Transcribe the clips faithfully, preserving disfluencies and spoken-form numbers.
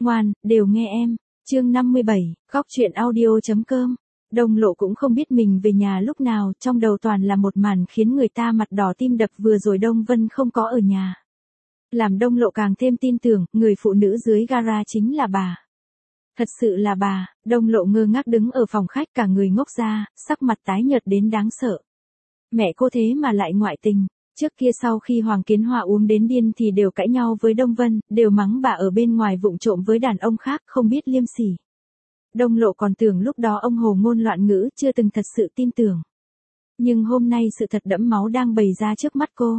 ngoan, đều nghe em. Chương năm mươi bảy, góc truyện audio.com. Đông Lộ cũng không biết mình về nhà lúc nào, trong đầu toàn là một màn khiến người ta mặt đỏ tim đập vừa rồi Đông Vân không có ở nhà. Làm Đông Lộ càng thêm tin tưởng, người phụ nữ dưới gara chính là bà. Thật sự là bà. Đông Lộ ngơ ngác đứng ở phòng khách, cả người ngốc ra, sắc mặt tái nhợt đến đáng sợ. Mẹ cô thế mà lại ngoại tình. Trước kia sau khi Hoàng Kiến Hoa uống đến điên thì đều cãi nhau với Đông Vân, đều mắng bà ở bên ngoài vụng trộm với đàn ông khác, không biết liêm sỉ. Đông Lộ còn tưởng lúc đó ông hồ ngôn loạn ngữ, chưa từng thật sự tin tưởng. Nhưng hôm nay sự thật đẫm máu đang bày ra trước mắt cô.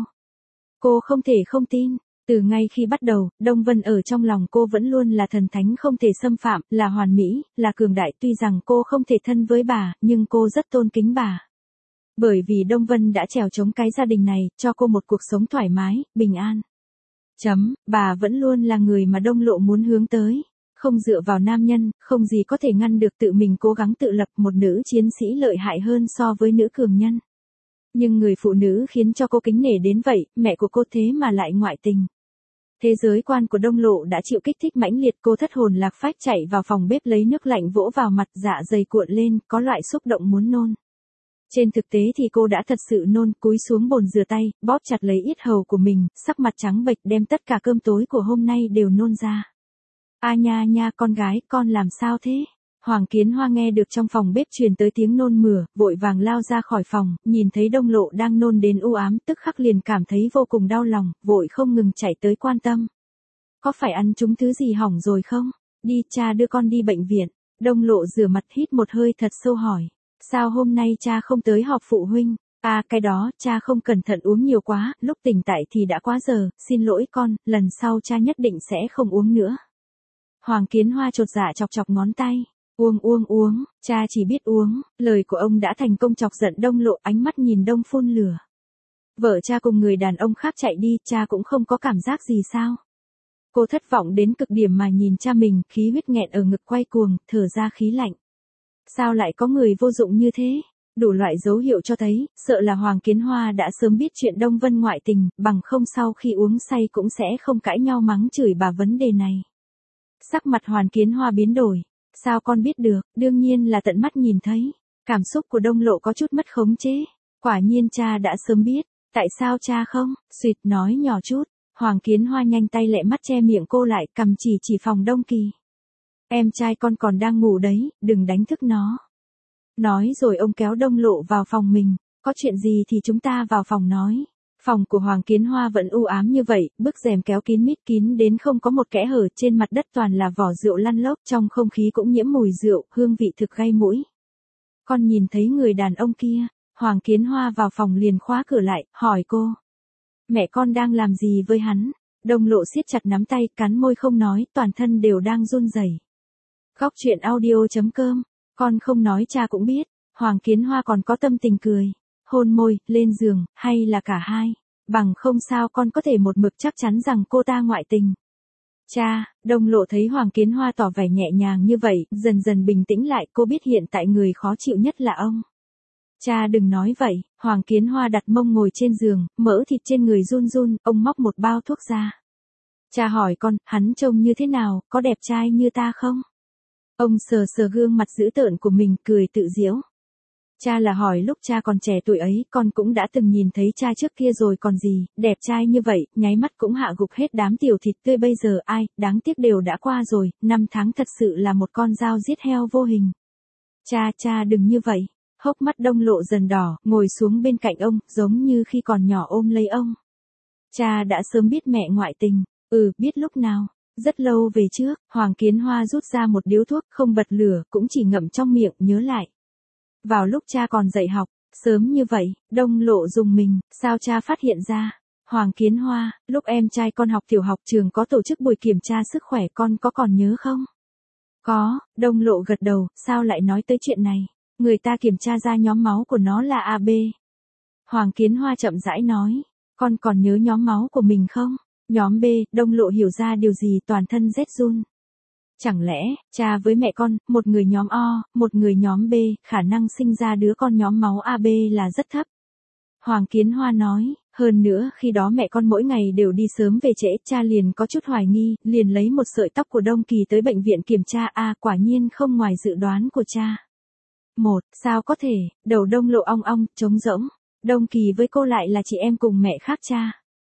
Cô không thể không tin. Từ ngay khi bắt đầu, Đông Vân ở trong lòng cô vẫn luôn là thần thánh không thể xâm phạm, là hoàn mỹ, là cường đại. Tuy rằng cô không thể thân với bà, nhưng cô rất tôn kính bà. Bởi vì Đông Vân đã trèo chống cái gia đình này, cho cô một cuộc sống thoải mái, bình an. Chấm, bà vẫn luôn là người mà Đông Lộ muốn hướng tới. Không dựa vào nam nhân, không gì có thể ngăn được tự mình cố gắng tự lập, một nữ chiến sĩ lợi hại hơn so với nữ cường nhân. Nhưng người phụ nữ khiến cho cô kính nể đến vậy, mẹ của cô thế mà lại ngoại tình. Thế giới quan của Đông Lộ đã chịu kích thích mãnh liệt, cô thất hồn lạc phách chạy vào phòng bếp lấy nước lạnh vỗ vào mặt, dạ dày cuộn lên, có loại xúc động muốn nôn. Trên thực tế thì cô đã thật sự nôn, cúi xuống bồn rửa tay, bóp chặt lấy yết hầu của mình, sắc mặt trắng bệch đem tất cả cơm tối của hôm nay đều nôn ra. A nha nha, con gái, con làm sao thế? Hoàng Kiến Hoa nghe được trong phòng bếp truyền tới tiếng nôn mửa, vội vàng lao ra khỏi phòng, nhìn thấy Đông Lộ đang nôn đến u ám, tức khắc liền cảm thấy vô cùng đau lòng, vội không ngừng chạy tới quan tâm. Có phải ăn trúng thứ gì hỏng rồi không? Đi, cha đưa con đi bệnh viện. Đông Lộ rửa mặt hít một hơi thật sâu hỏi. Sao hôm nay cha không tới họp phụ huynh? À, cái đó, cha không cẩn thận uống nhiều quá, lúc tỉnh tại thì đã quá giờ, xin lỗi con, lần sau cha nhất định sẽ không uống nữa. Hoàng Kiến Hoa chột dạ chọc chọc ngón tay. Uống uống uống, cha chỉ biết uống. Lời của ông đã thành công chọc giận Đông Lộ, ánh mắt nhìn Đông phun lửa. Vợ cha cùng người đàn ông khác chạy đi, cha cũng không có cảm giác gì sao? Cô thất vọng đến cực điểm mà nhìn cha mình, khí huyết nghẹn ở ngực quay cuồng, thở ra khí lạnh. Sao lại có người vô dụng như thế? Đủ loại dấu hiệu cho thấy, sợ là Hoàng Kiến Hoa đã sớm biết chuyện Đông Vân ngoại tình, bằng không sau khi uống say cũng sẽ không cãi nhau mắng chửi bà vấn đề này. Sắc mặt Hoàng Kiến Hoa biến đổi. Sao con biết được? Đương nhiên là tận mắt nhìn thấy. Cảm xúc của Đông Lộ có chút mất khống chế. Quả nhiên cha đã sớm biết. Tại sao cha không? Xuyệt nói nhỏ chút. Hoàng Kiến Hoa nhanh tay lẹ mắt che miệng cô lại, cầm chỉ chỉ phòng Đông Kỳ. Em trai con còn đang ngủ đấy, đừng đánh thức nó. Nói rồi ông kéo Đông Lộ vào phòng mình. Có chuyện gì thì chúng ta vào phòng nói. Phòng của Hoàng Kiến Hoa vẫn u ám như vậy, bức rèm kéo kín mít kín đến không có một kẽ hở, trên mặt đất toàn là vỏ rượu lăn lóc, trong không khí cũng nhiễm mùi rượu, hương vị thực gây mũi. Con nhìn thấy người đàn ông kia, Hoàng Kiến Hoa vào phòng liền khóa cửa lại, hỏi cô. Mẹ con đang làm gì với hắn? Đông Lộ siết chặt nắm tay, cắn môi không nói, toàn thân đều đang run rẩy. Góc truyện audio.com, con không nói cha cũng biết. Hoàng Kiến Hoa còn có tâm tình cười. Hôn môi, lên giường, hay là cả hai? Bằng không sao con có thể một mực chắc chắn rằng cô ta ngoại tình. Cha, Đông Lộ thấy Hoàng Kiến Hoa tỏ vẻ nhẹ nhàng như vậy, dần dần bình tĩnh lại, cô biết hiện tại người khó chịu nhất là ông. Cha đừng nói vậy. Hoàng Kiến Hoa đặt mông ngồi trên giường, mỡ thịt trên người run run, ông móc một bao thuốc ra. Cha hỏi con, hắn trông như thế nào, có đẹp trai như ta không? Ông sờ sờ gương mặt dữ tợn của mình, cười tự giễu. Cha là hỏi lúc cha còn trẻ tuổi ấy, con cũng đã từng nhìn thấy cha trước kia rồi còn gì, đẹp trai như vậy, nháy mắt cũng hạ gục hết đám tiểu thịt tươi bây giờ ai, đáng tiếc đều đã qua rồi, năm tháng thật sự là một con dao giết heo vô hình. Cha, cha đừng như vậy. Hốc mắt Đông Lộ dần đỏ, ngồi xuống bên cạnh ông, giống như khi còn nhỏ ôm lấy ông. Cha đã sớm biết mẹ ngoại tình. Ừ, biết lúc nào? Rất lâu về trước. Hoàng Kiến Hoa rút ra một điếu thuốc, không bật lửa, cũng chỉ ngậm trong miệng, nhớ lại. Vào lúc cha còn dạy học, sớm như vậy, Đông Lộ dùng mình, sao cha phát hiện ra? Hoàng Kiến Hoa, lúc em trai con học tiểu học trường có tổ chức buổi kiểm tra sức khỏe, con có còn nhớ không? Có. Đông Lộ gật đầu, sao lại nói tới chuyện này? Người ta kiểm tra ra nhóm máu của nó là a bê. Hoàng Kiến Hoa chậm rãi nói, con còn nhớ nhóm máu của mình không? Nhóm B. Đông Lộ hiểu ra điều gì, toàn thân rét run. Chẳng lẽ, cha với mẹ con, một người nhóm O, một người nhóm B, khả năng sinh ra đứa con nhóm máu a bê là rất thấp. Hoàng Kiến Hoa nói, Hơn nữa khi đó mẹ con mỗi ngày đều đi sớm về trễ, cha liền có chút hoài nghi, liền lấy một sợi tóc của Đông Kỳ tới bệnh viện kiểm tra, a à, quả nhiên không ngoài dự đoán của cha. Một, sao có thể, đầu Đông Lộ ong ong, trống rỗng, Đông Kỳ với cô lại là chị em cùng mẹ khác cha.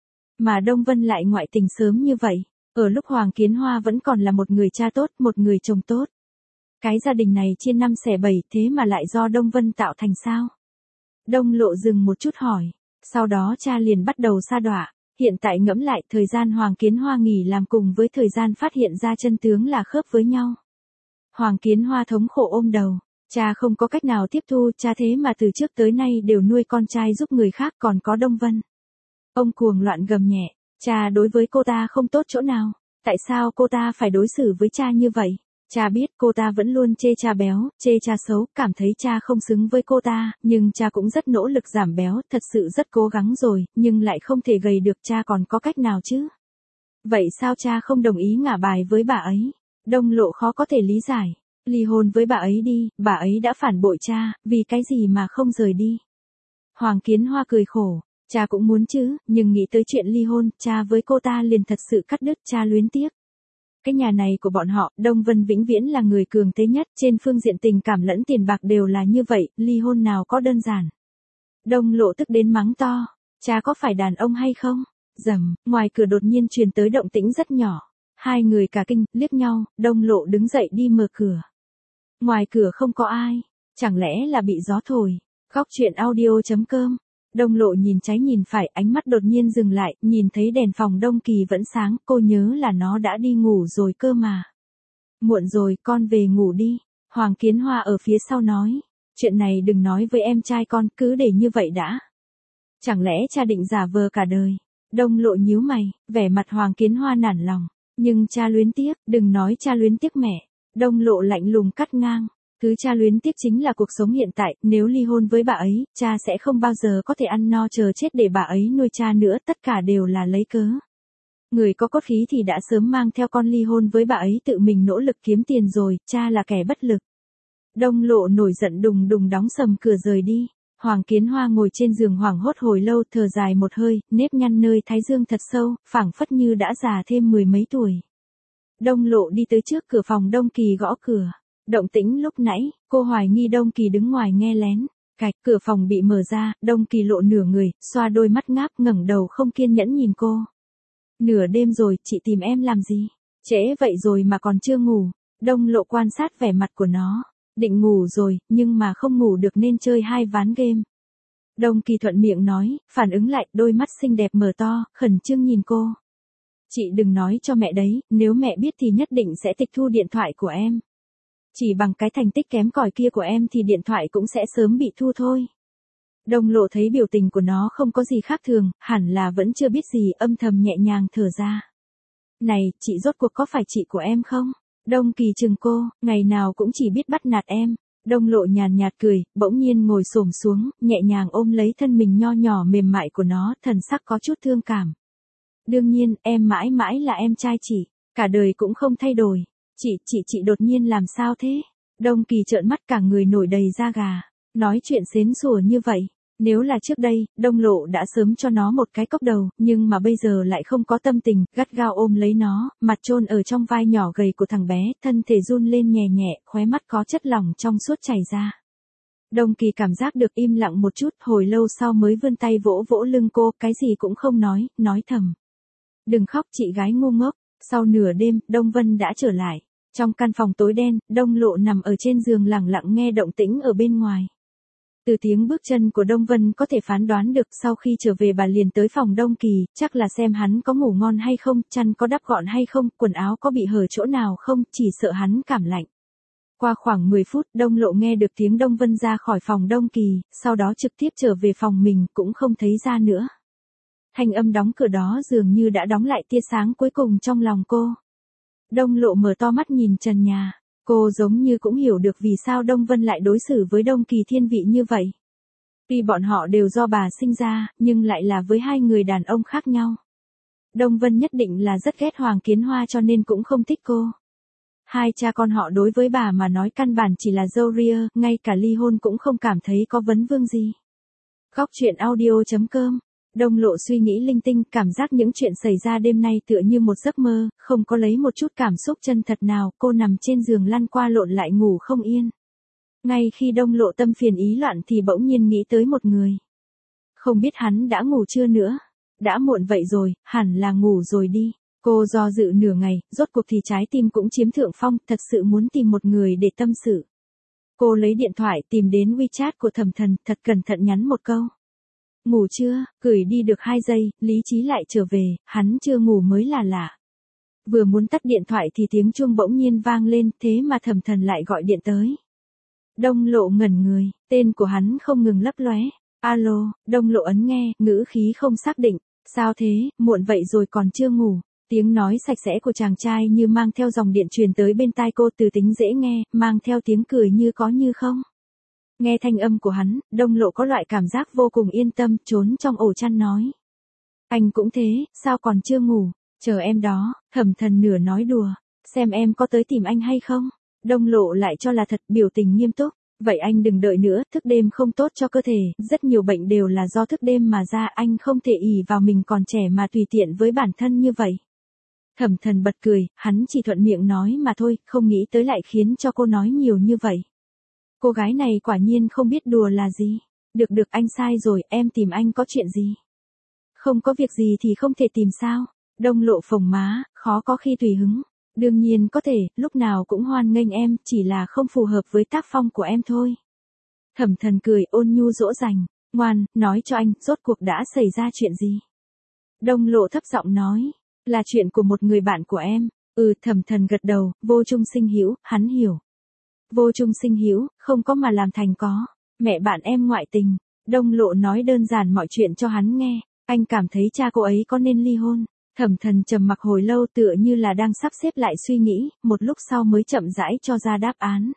Mà Đông Vân lại ngoại tình sớm như vậy, ở lúc Hoàng Kiến Hoa vẫn còn là một người cha tốt, một người chồng tốt. Cái gia đình này chia năm xẻ bảy thế mà lại do Đông Vân tạo thành sao? Đông Lộ dừng một chút hỏi. Sau đó cha liền bắt đầu sa đọa, hiện tại ngẫm lại thời gian Hoàng Kiến Hoa nghỉ làm cùng với thời gian phát hiện ra chân tướng là khớp với nhau. Hoàng Kiến Hoa thống khổ ôm đầu, cha không có cách nào tiếp thu, cha thế mà từ trước tới nay đều nuôi con trai giúp người khác, còn có Đông Vân. Ông cuồng loạn gầm nhẹ, cha đối với cô ta không tốt chỗ nào, tại sao cô ta phải đối xử với cha như vậy? Cha biết cô ta vẫn luôn chê cha béo, chê cha xấu, cảm thấy cha không xứng với cô ta, nhưng cha cũng rất nỗ lực giảm béo, thật sự rất cố gắng rồi, nhưng lại không thể gầy được, cha còn có cách nào chứ? Vậy sao cha không đồng ý ngả bài với bà ấy? Đông Lộ khó có thể lý giải. Ly hôn với bà ấy đi, bà ấy đã phản bội cha, vì cái gì mà không rời đi? Hoàng Kiến Hoa cười khổ, cha cũng muốn chứ, nhưng nghĩ tới chuyện ly hôn, cha với cô ta liền thật sự cắt đứt, cha luyến tiếc. Cái nhà này của bọn họ, Đông Vân vĩnh viễn là người cường thế nhất, trên phương diện tình cảm lẫn tiền bạc đều là như vậy, ly hôn nào có đơn giản. Đông Lộ tức đến mắng to, cha có phải đàn ông hay không? Rầm, ngoài cửa đột nhiên truyền tới động tĩnh rất nhỏ. Hai người cả kinh, liếc nhau, Đông Lộ đứng dậy đi mở cửa. Ngoài cửa không có ai, chẳng lẽ là bị gió thổi? Góc truyện audio chấm com. Đông Lộ nhìn trái nhìn phải, ánh mắt đột nhiên dừng lại, nhìn thấy đèn phòng Đông Kỳ vẫn sáng, cô nhớ là nó đã đi ngủ rồi cơ mà. Muộn rồi, con về ngủ đi. Hoàng Kiến Hoa ở phía sau nói, chuyện này đừng nói với em trai con, cứ để như vậy đã. Chẳng lẽ cha định giả vờ cả đời? Đông Lộ nhíu mày, vẻ mặt Hoàng Kiến Hoa nản lòng, nhưng cha luyến tiếc, đừng nói cha luyến tiếc mẹ. Đông Lộ lạnh lùng cắt ngang. Thứ cha luyến tiếc chính là cuộc sống hiện tại, nếu ly hôn với bà ấy, cha sẽ không bao giờ có thể ăn no chờ chết để bà ấy nuôi cha nữa, tất cả đều là lấy cớ. Người có cốt khí thì đã sớm mang theo con ly hôn với bà ấy, tự mình nỗ lực kiếm tiền rồi, cha là kẻ bất lực. Đông Lộ nổi giận đùng đùng đóng sầm cửa rời đi. Hoàng Kiến Hoa ngồi trên giường hoảng hốt hồi lâu, thở dài một hơi, nếp nhăn nơi thái dương thật sâu, phảng phất như đã già thêm mười mấy tuổi. Đông Lộ đi tới trước cửa phòng Đông Kỳ gõ cửa. Động tĩnh lúc nãy, cô hoài nghi Đông Kỳ đứng ngoài nghe lén. Cạch, cửa phòng bị mở ra, Đông Kỳ lộ nửa người, xoa đôi mắt ngáp, ngẩng đầu không kiên nhẫn nhìn cô. Nửa đêm rồi, chị tìm em làm gì? Trễ vậy rồi mà còn chưa ngủ. Đông Lộ quan sát vẻ mặt của nó. Định ngủ rồi, nhưng mà không ngủ được nên chơi hai ván game. Đông Kỳ thuận miệng nói, phản ứng lại, đôi mắt xinh đẹp mở to, khẩn trương nhìn cô. Chị đừng nói cho mẹ đấy, nếu mẹ biết thì nhất định sẽ tịch thu điện thoại của em. Chỉ bằng cái thành tích kém cỏi kia của em thì điện thoại cũng sẽ sớm bị thu thôi. Đông Lộ thấy biểu tình của nó không có gì khác thường, hẳn là vẫn chưa biết gì, âm thầm nhẹ nhàng thở ra. Này, chị rốt cuộc có phải chị của em không? Đông Kỳ chừng cô, ngày nào cũng chỉ biết bắt nạt em. Đông Lộ nhàn nhạt cười, bỗng nhiên ngồi xổm xuống, nhẹ nhàng ôm lấy thân mình nho nhỏ mềm mại của nó, thần sắc có chút thương cảm. Đương nhiên, em mãi mãi là em trai chị, cả đời cũng không thay đổi. Chị, chị, chị đột nhiên làm sao thế? Đông Kỳ trợn mắt cả người nổi đầy da gà, nói chuyện xến sủa như vậy. Nếu là trước đây, Đông Lộ đã sớm cho nó một cái cốc đầu, nhưng mà bây giờ lại không có tâm tình, gắt gao ôm lấy nó, mặt chôn ở trong vai nhỏ gầy của thằng bé, thân thể run lên nhẹ nhẹ, khóe mắt có chất lỏng trong suốt chảy ra. Đông Kỳ cảm giác được im lặng một chút, hồi lâu sau mới vươn tay vỗ vỗ lưng cô, cái gì cũng không nói, nói thầm. Đừng khóc chị gái ngu ngốc. Sau nửa đêm, Đông Vân đã trở lại. Trong căn phòng tối đen, Đông Lộ nằm ở trên giường lặng lặng nghe động tĩnh ở bên ngoài. Từ tiếng bước chân của Đông Vân có thể phán đoán được, sau khi trở về bà liền tới phòng Đông Kỳ, chắc là xem hắn có ngủ ngon hay không, chăn có đắp gọn hay không, quần áo có bị hở chỗ nào không, chỉ sợ hắn cảm lạnh. Qua khoảng mười phút, Đông Lộ nghe được tiếng Đông Vân ra khỏi phòng Đông Kỳ, sau đó trực tiếp trở về phòng mình, cũng không thấy ra nữa. Thanh âm đóng cửa đó dường như đã đóng lại tia sáng cuối cùng trong lòng cô. Đông Lộ mở to mắt nhìn trần nhà. Cô giống như cũng hiểu được vì sao Đông Vân lại đối xử với Đông Kỳ thiên vị như vậy. Tuy bọn họ đều do bà sinh ra, nhưng lại là với hai người đàn ông khác nhau. Đông Vân nhất định là rất ghét Hoàng Kiến Hoa cho nên cũng không thích cô. Hai cha con họ đối với bà mà nói căn bản chỉ là râu ria, ngay cả ly hôn cũng không cảm thấy có vấn vương gì. Góc truyện audio chấm com Đông Lộ suy nghĩ linh tinh, cảm giác những chuyện xảy ra đêm nay tựa như một giấc mơ, không có lấy một chút cảm xúc chân thật nào, cô nằm trên giường lăn qua lộn lại ngủ không yên. Ngay khi Đông Lộ tâm phiền ý loạn thì bỗng nhiên nghĩ tới một người. Không biết hắn đã ngủ chưa nữa? Đã muộn vậy rồi, hẳn là ngủ rồi đi. Cô do dự nửa ngày, rốt cuộc thì trái tim cũng chiếm thượng phong, thật sự muốn tìm một người để tâm sự. Cô lấy điện thoại tìm đến WeChat của Thẩm Thần, thật cẩn thận nhắn một câu. Ngủ chưa? Gửi đi được hai giây, lý trí lại trở về, hắn chưa ngủ mới là lạ. Vừa muốn tắt điện thoại thì tiếng chuông bỗng nhiên vang lên, thế mà Thẩm Thần lại gọi điện tới. Đông Lộ ngẩn người, tên của hắn không ngừng lấp lóe. Alo, Đông Lộ ấn nghe, ngữ khí không xác định. Sao thế, muộn vậy rồi còn chưa ngủ? Tiếng nói sạch sẽ của chàng trai như mang theo dòng điện truyền tới bên tai cô, từ tính dễ nghe, mang theo tiếng cười như có như không. Nghe thanh âm của hắn, Đông Lộ có loại cảm giác vô cùng yên tâm, trốn trong ổ chăn nói. Anh cũng thế, sao còn chưa ngủ? Chờ em đó. Thẩm Thần nửa nói đùa. Xem em có tới tìm anh hay không? Đông Lộ lại cho là thật, biểu tình nghiêm túc. Vậy anh đừng đợi nữa, thức đêm không tốt cho cơ thể, rất nhiều bệnh đều là do thức đêm mà ra, anh không thể ỷ vào mình còn trẻ mà tùy tiện với bản thân như vậy. Thẩm Thần bật cười, hắn chỉ thuận miệng nói mà thôi, không nghĩ tới lại khiến cho cô nói nhiều như vậy. Cô gái này quả nhiên không biết đùa là gì. Được được, anh sai rồi, em tìm anh có chuyện gì? Không có việc gì thì không thể tìm sao? Đông Lộ phồng má, khó có khi tùy hứng. Đương nhiên có thể, lúc nào cũng hoan nghênh em, chỉ là không phù hợp với tác phong của em thôi. Thẩm Thần cười ôn nhu dỗ dành, ngoan, nói cho anh, rốt cuộc đã xảy ra chuyện gì? Đông Lộ thấp giọng nói, là chuyện của một người bạn của em. Ừ, Thẩm Thần gật đầu, Vô Trung Sinh Hữu, hắn hiểu. Vô Trung Sinh Hữu, không có mà làm thành có. Mẹ bạn em ngoại tình. Đông Lộ nói đơn giản mọi chuyện cho hắn nghe. Anh cảm thấy cha cô ấy có nên ly hôn? Thẩm Thần trầm mặc hồi lâu, tựa như là đang sắp xếp lại suy nghĩ, một lúc sau mới chậm rãi cho ra đáp án.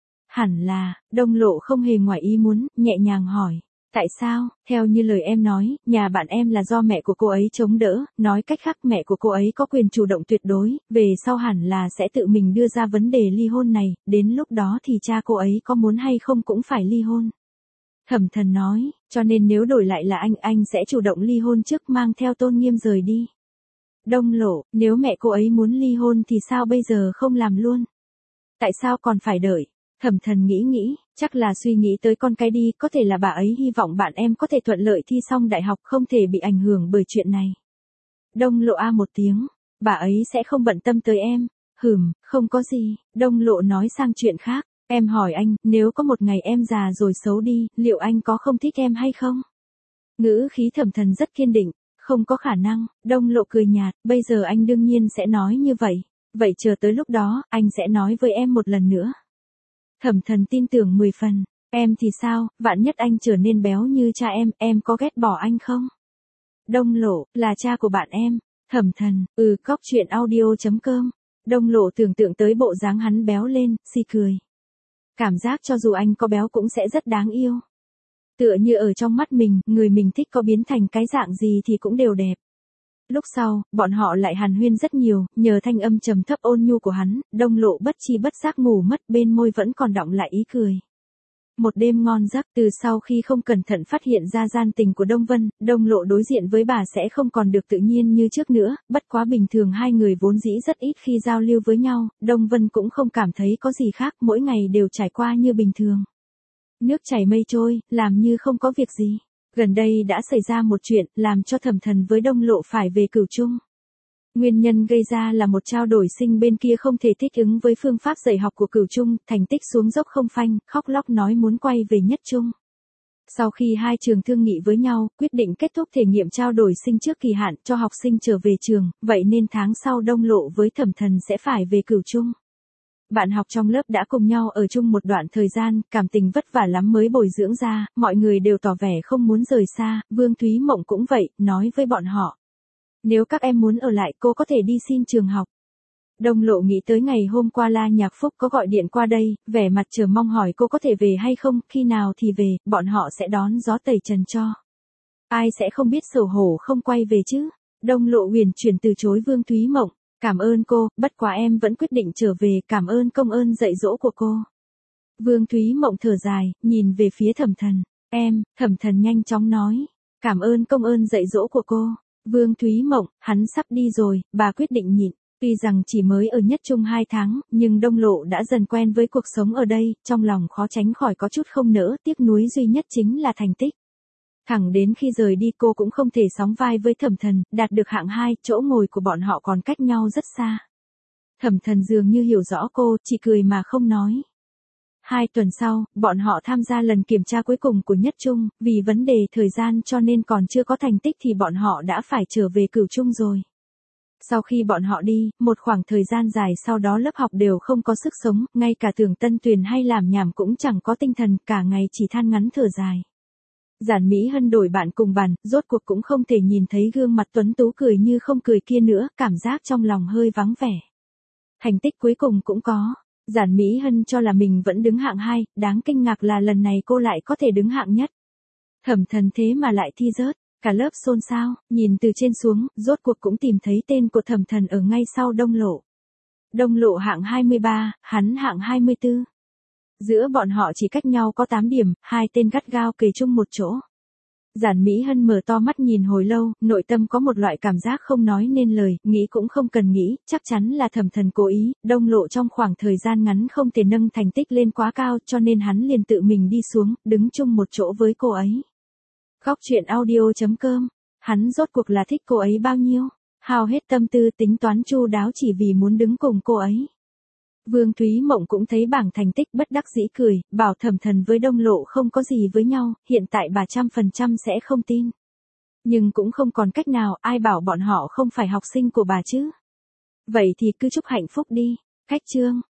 Hẳn là. Đông Lộ không hề ngoài ý muốn, nhẹ nhàng hỏi. Tại sao? Theo như lời em nói, nhà bạn em là do mẹ của cô ấy chống đỡ, nói cách khác mẹ của cô ấy có quyền chủ động tuyệt đối, về sau hẳn là sẽ tự mình đưa ra vấn đề ly hôn này, đến lúc đó thì cha cô ấy có muốn hay không cũng phải ly hôn. Thẩm Thần nói, cho nên nếu đổi lại là anh, anh sẽ chủ động ly hôn trước, mang theo tôn nghiêm rời đi. Đông Lộ, nếu mẹ cô ấy muốn ly hôn thì sao bây giờ không làm luôn? Tại sao còn phải đợi? Thẩm Thần nghĩ nghĩ, chắc là suy nghĩ tới con cái đi, có thể là bà ấy hy vọng bạn em có thể thuận lợi thi xong đại học, không thể bị ảnh hưởng bởi chuyện này. Đông Lộ a một tiếng, bà ấy sẽ không bận tâm tới em. Hừm, không có gì. Đông Lộ nói sang chuyện khác, em hỏi anh, nếu có một ngày em già rồi xấu đi, liệu anh có không thích em hay không? Ngữ khí Thẩm Thần rất kiên định, không có khả năng. Đông Lộ cười nhạt, bây giờ anh đương nhiên sẽ nói như vậy. Vậy chờ tới lúc đó, anh sẽ nói với em một lần nữa. Thẩm Thần tin tưởng mười phần. Em thì sao, vạn nhất anh trở nên béo như cha em, em có ghét bỏ anh không? Đông Lộ, là cha của bạn em. Thẩm Thần, ừ, cóc truyện audio chấm com. Đông Lộ tưởng tượng tới bộ dáng hắn béo lên, si cười. Cảm giác cho dù anh có béo cũng sẽ rất đáng yêu. Tựa như ở trong mắt mình, người mình thích có biến thành cái dạng gì thì cũng đều đẹp. Lúc sau, bọn họ lại hàn huyên rất nhiều, nhờ thanh âm trầm thấp ôn nhu của hắn, Đông Lộ bất chi bất giác ngủ mất, bên môi vẫn còn đọng lại ý cười. Một đêm ngon giấc, từ sau khi không cẩn thận phát hiện ra gian tình của Đông Vân, Đông Lộ đối diện với bà sẽ không còn được tự nhiên như trước nữa, bất quá bình thường hai người vốn dĩ rất ít khi giao lưu với nhau, Đông Vân cũng không cảm thấy có gì khác, mỗi ngày đều trải qua như bình thường. Nước chảy mây trôi, làm như không có việc gì. Gần đây đã xảy ra một chuyện, làm cho Thẩm Thần với Đông Lộ phải về Cửu Trung. Nguyên nhân gây ra là một trao đổi sinh bên kia không thể thích ứng với phương pháp dạy học của Cửu Trung, thành tích xuống dốc không phanh, khóc lóc nói muốn quay về Nhất Trung. Sau khi hai trường thương nghị với nhau, quyết định kết thúc thể nghiệm trao đổi sinh trước kỳ hạn cho học sinh trở về trường, vậy nên tháng sau Đông Lộ với Thẩm Thần sẽ phải về Cửu Trung. Bạn học trong lớp đã cùng nhau ở chung một đoạn thời gian, cảm tình vất vả lắm mới bồi dưỡng ra, mọi người đều tỏ vẻ không muốn rời xa, Vương Thúy Mộng cũng vậy, nói với bọn họ. Nếu các em muốn ở lại cô có thể đi xin trường học. Đông Lộ nghĩ tới ngày hôm qua La Nhạc Phúc có gọi điện qua đây, vẻ mặt chờ mong hỏi cô có thể về hay không, khi nào thì về, bọn họ sẽ đón gió tẩy trần cho. Ai sẽ không biết xấu hổ không quay về chứ. Đông Lộ huyền chuyển từ chối Vương Thúy Mộng. Cảm ơn cô, bất quá em vẫn quyết định trở về, cảm ơn công ơn dạy dỗ của cô. Vương Thúy Mộng thở dài, nhìn về phía Thẩm Thần. Em, Thẩm Thần nhanh chóng nói. Cảm ơn công ơn dạy dỗ của cô. Vương Thúy Mộng, hắn sắp đi rồi, bà quyết định nhịn. Tuy rằng chỉ mới ở Nhất Trung hai tháng, nhưng Đông Lộ đã dần quen với cuộc sống ở đây, trong lòng khó tránh khỏi có chút không nỡ, tiếc nuối duy nhất chính là thành tích. Thẳng đến khi rời đi cô cũng không thể sóng vai với Thẩm Thần, đạt được hạng hai, chỗ ngồi của bọn họ còn cách nhau rất xa. Thẩm Thần dường như hiểu rõ cô, chỉ cười mà không nói. Hai tuần sau, bọn họ tham gia lần kiểm tra cuối cùng của Nhất Trung, vì vấn đề thời gian cho nên còn chưa có thành tích thì bọn họ đã phải trở về Cửu Trung rồi. Sau khi bọn họ đi, một khoảng thời gian dài sau đó lớp học đều không có sức sống, ngay cả Tưởng Tân Tuyền hay làm nhảm cũng chẳng có tinh thần, cả ngày chỉ than ngắn thở dài. Giản Mỹ Hân đổi bạn cùng bàn, rốt cuộc cũng không thể nhìn thấy gương mặt tuấn tú cười như không cười kia nữa, cảm giác trong lòng hơi vắng vẻ. Thành tích cuối cùng cũng có. Giản Mỹ Hân cho là mình vẫn đứng hạng hai, đáng kinh ngạc là lần này cô lại có thể đứng hạng nhất. Thẩm Thần thế mà lại thi rớt, cả lớp xôn xao, nhìn từ trên xuống, rốt cuộc cũng tìm thấy tên của Thẩm Thần ở ngay sau Đông Lộ. Đông Lộ hạng hai mươi ba, hắn hạng hai mươi tư. Giữa bọn họ chỉ cách nhau có tám điểm, hai tên gắt gao kề chung một chỗ. Giản Mỹ Hân mở to mắt nhìn hồi lâu, nội tâm có một loại cảm giác không nói nên lời, nghĩ cũng không cần nghĩ, chắc chắn là Thẩm Thần cố ý, Đông Lộ trong khoảng thời gian ngắn không thể nâng thành tích lên quá cao cho nên hắn liền tự mình đi xuống, đứng chung một chỗ với cô ấy. Góc truyện audio chấm com, hắn rốt cuộc là thích cô ấy bao nhiêu, hao hết tâm tư tính toán chu đáo chỉ vì muốn đứng cùng cô ấy. Vương Thúy Mộng cũng thấy bảng thành tích bất đắc dĩ cười, bảo Thẩm Thần với Đông Lộ không có gì với nhau, hiện tại bà trăm phần trăm sẽ không tin. Nhưng cũng không còn cách nào, ai bảo bọn họ không phải học sinh của bà chứ. Vậy thì cứ chúc hạnh phúc đi. Cách chương.